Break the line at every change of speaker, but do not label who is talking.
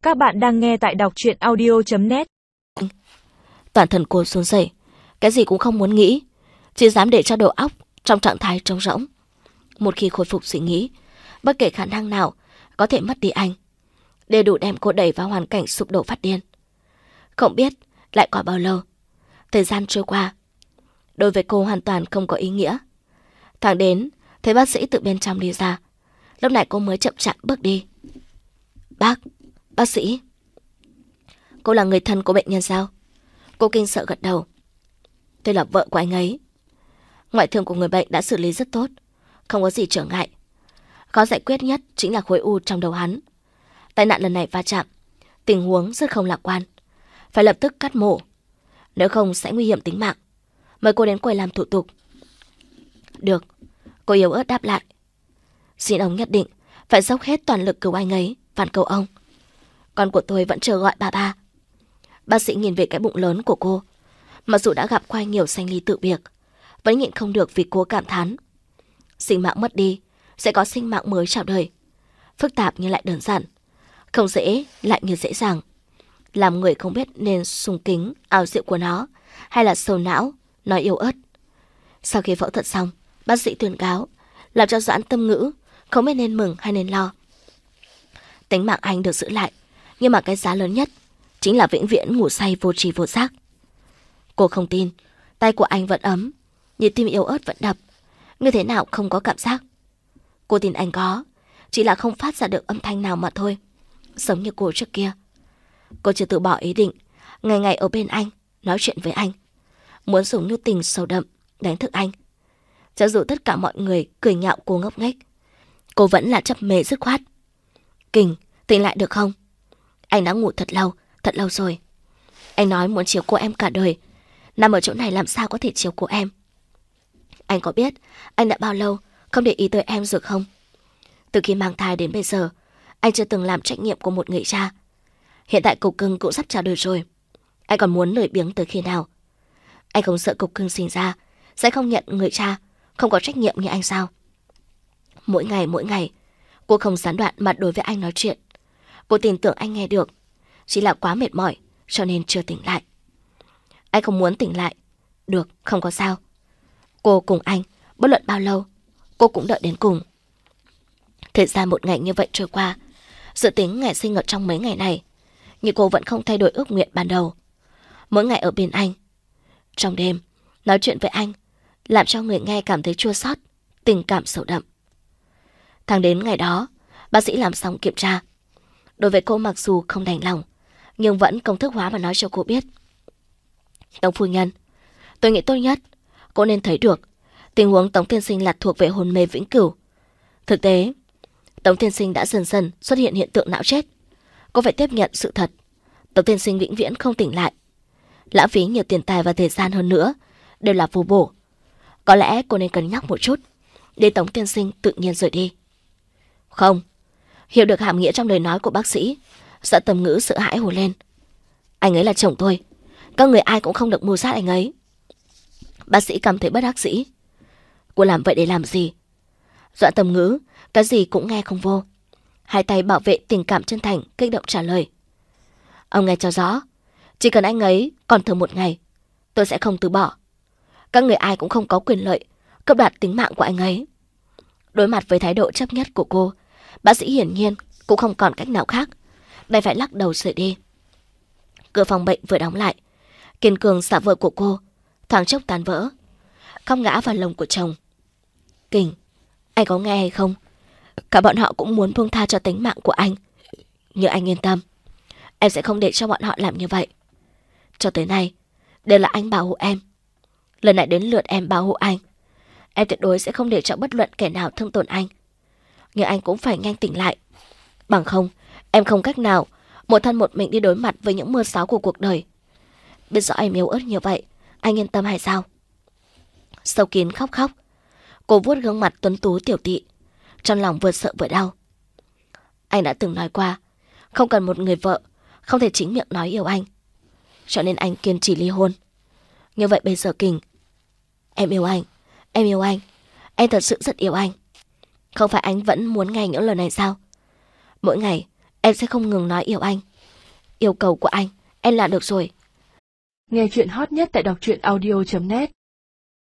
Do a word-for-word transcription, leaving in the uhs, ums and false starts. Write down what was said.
Các bạn đang nghe tại đọc truyện audio chấm net.
Toàn thân cô run rẩy, cái gì cũng không muốn nghĩ, chỉ dám để cho đầu óc trong trạng thái trống rỗng. Một khi khôi phục suy nghĩ, bất kể khả năng nào có thể mất đi anh, đều đủ đem cô đẩy vào hoàn cảnh sụp đổ phát điên. Không biết lại qua bao lâu, thời gian trôi qua, đối với cô hoàn toàn không có ý nghĩa. Thẳng đến thấy bác sĩ từ bên trong đi ra, lúc này cô mới chậm chạp bước đi. Bác, bác sĩ. Cô là người thân của bệnh nhân sao? Cô kinh sợ gật đầu. Tôi là vợ của anh ấy. Ngoại thương của người bệnh đã xử lý rất tốt, không có gì trở ngại. Khó giải quyết nhất chính là khối u trong đầu hắn. Tai nạn lần này va chạm, tình huống rất không lạc quan, phải lập tức cắt mổ, nếu không sẽ nguy hiểm tính mạng. Mời cô đến quầy làm thủ tục. Được, cô yếu ớt đáp lại. Xin ông nhất định phải dốc hết toàn lực cứu anh ấy, van cầu ông. Con của tôi vẫn chờ gọi bà ba. Bác sĩ nhìn về cái bụng lớn của cô. Mặc dù đã gặp qua nhiều sanh ly tự biệt, vẫn nhịn không được vì cô cảm thán. Sinh mạng mất đi, sẽ có sinh mạng mới chào đời. Phức tạp nhưng lại đơn giản, không dễ lại như dễ dàng. Làm người không biết nên sùng kính ảo diệu của nó, hay là sầu não, nói yếu ớt. Sau khi phẫu thuật xong, bác sĩ tuyên cáo, làm cho Doãn tâm ngữ, không biết nên mừng hay nên lo. Tính mạng anh được giữ lại, nhưng mà cái giá lớn nhất chính là vĩnh viễn ngủ say vô tri vô giác. Cô không tin, tay của anh vẫn ấm, nhịp tim yếu ớt vẫn đập, như thế nào không có cảm giác. Cô tin anh có, chỉ là không phát ra được âm thanh nào mà thôi, giống như cô trước kia. Cô chưa từ bỏ ý định ngày ngày ở bên anh, nói chuyện với anh, muốn dùng nhu tình sâu đậm đánh thức anh. Cho dù tất cả mọi người cười nhạo cô ngốc nghếch, cô vẫn là chấp mê dứt khoát. Kình, tỉnh lại được không? Anh đã ngủ thật lâu, thật lâu rồi. Anh nói muốn chiều cô em cả đời, nằm ở chỗ này làm sao có thể chiều cô em. Anh có biết anh đã bao lâu không để ý tới em rồi không? Từ khi mang thai đến bây giờ, anh chưa từng làm trách nhiệm của một người cha. Hiện tại cục cưng cũng sắp chào đời rồi, anh còn muốn lười biếng tới khi nào? Anh không sợ cục cưng sinh ra sẽ không nhận người cha không có trách nhiệm như anh sao? Mỗi ngày mỗi ngày cô không gián đoạn mà đối với anh nói chuyện. Cô tin tưởng anh nghe được, chỉ là quá mệt mỏi cho nên chưa tỉnh lại. Anh không muốn tỉnh lại. Được, không có sao. Cô cùng anh, bất luận bao lâu, cô cũng đợi đến cùng. Thời gian một ngày như vậy trôi qua, dự tính ngày sinh ở trong mấy ngày này, nhưng cô vẫn không thay đổi ước nguyện ban đầu. Mỗi ngày ở bên anh, trong đêm, nói chuyện với anh, làm cho người nghe cảm thấy chua xót, tình cảm sâu đậm. Tháng đến ngày đó, bác sĩ làm xong kiểm tra. Đối với cô mặc dù không đành lòng, nhưng vẫn công thức hóa và nói cho cô biết. Tống phu nhân, tôi nghĩ tốt nhất cô nên thấy được tình huống Tống tiên sinh là thuộc về hôn mê vĩnh cửu. Thực tế, Tống tiên sinh đã dần dần xuất hiện hiện tượng não chết. Cô phải tiếp nhận sự thật, Tống tiên sinh vĩnh viễn không tỉnh lại. Lãng phí nhiều tiền tài và thời gian hơn nữa đều là vô bổ. Có lẽ cô nên cân nhắc một chút để Tống tiên sinh tự nhiên rời đi. Không, hiểu được hàm nghĩa trong lời nói của bác sĩ, Doãn Tâm Ngữ sợ hãi hô lên. Anh ấy là chồng tôi, các người ai cũng không được mưu sát anh ấy. Bác sĩ cảm thấy bất đắc dĩ. Cô làm vậy để làm gì? Doãn Tâm Ngữ cái gì cũng nghe không vô, hai tay bảo vệ tình cảm chân thành, kích động trả lời. Ông nghe cho rõ, chỉ cần anh ấy còn thở một ngày, tôi sẽ không từ bỏ. Các người ai cũng không có quyền lợi cướp đoạt tính mạng của anh ấy. Đối mặt với thái độ chấp nhất của cô, bác sĩ hiển nhiên cũng không còn cách nào khác, đành phải lắc đầu rời đi. Cửa phòng bệnh vừa đóng lại, kiên cường xả vợ của cô thoáng chốc tan vỡ, khóc ngã vào lồng của chồng. Kình, anh có nghe hay không? Cả bọn họ cũng muốn buông tha cho tính mạng của anh, nhưng anh yên tâm, em sẽ không để cho bọn họ làm như vậy. Cho tới nay đều là anh bảo hộ em, lần này đến lượt em bảo hộ anh. Em tuyệt đối sẽ không để cho bất luận kẻ nào thương tổn anh, nhưng anh cũng phải nhanh tỉnh lại, bằng không em không cách nào một thân một mình đi đối mặt với những mưa sáo của cuộc đời. Biết rõ em yếu ớt như vậy, anh yên tâm hay sao? Sâu kín khóc khóc, cô vuốt gương mặt tuấn tú tiểu tị, trong lòng vừa sợ vừa đau. Anh đã từng nói qua, không cần một người vợ không thể chính miệng nói yêu anh, cho nên anh kiên trì ly hôn. Như vậy bây giờ Kình, em yêu anh, em yêu anh, em thật sự rất yêu anh. Không phải anh vẫn muốn nghe những lời này sao? Mỗi ngày em sẽ không ngừng nói yêu anh, yêu cầu của anh, em là được rồi.
Nghe chuyện hot nhất tại đọc truyện audio chấm net.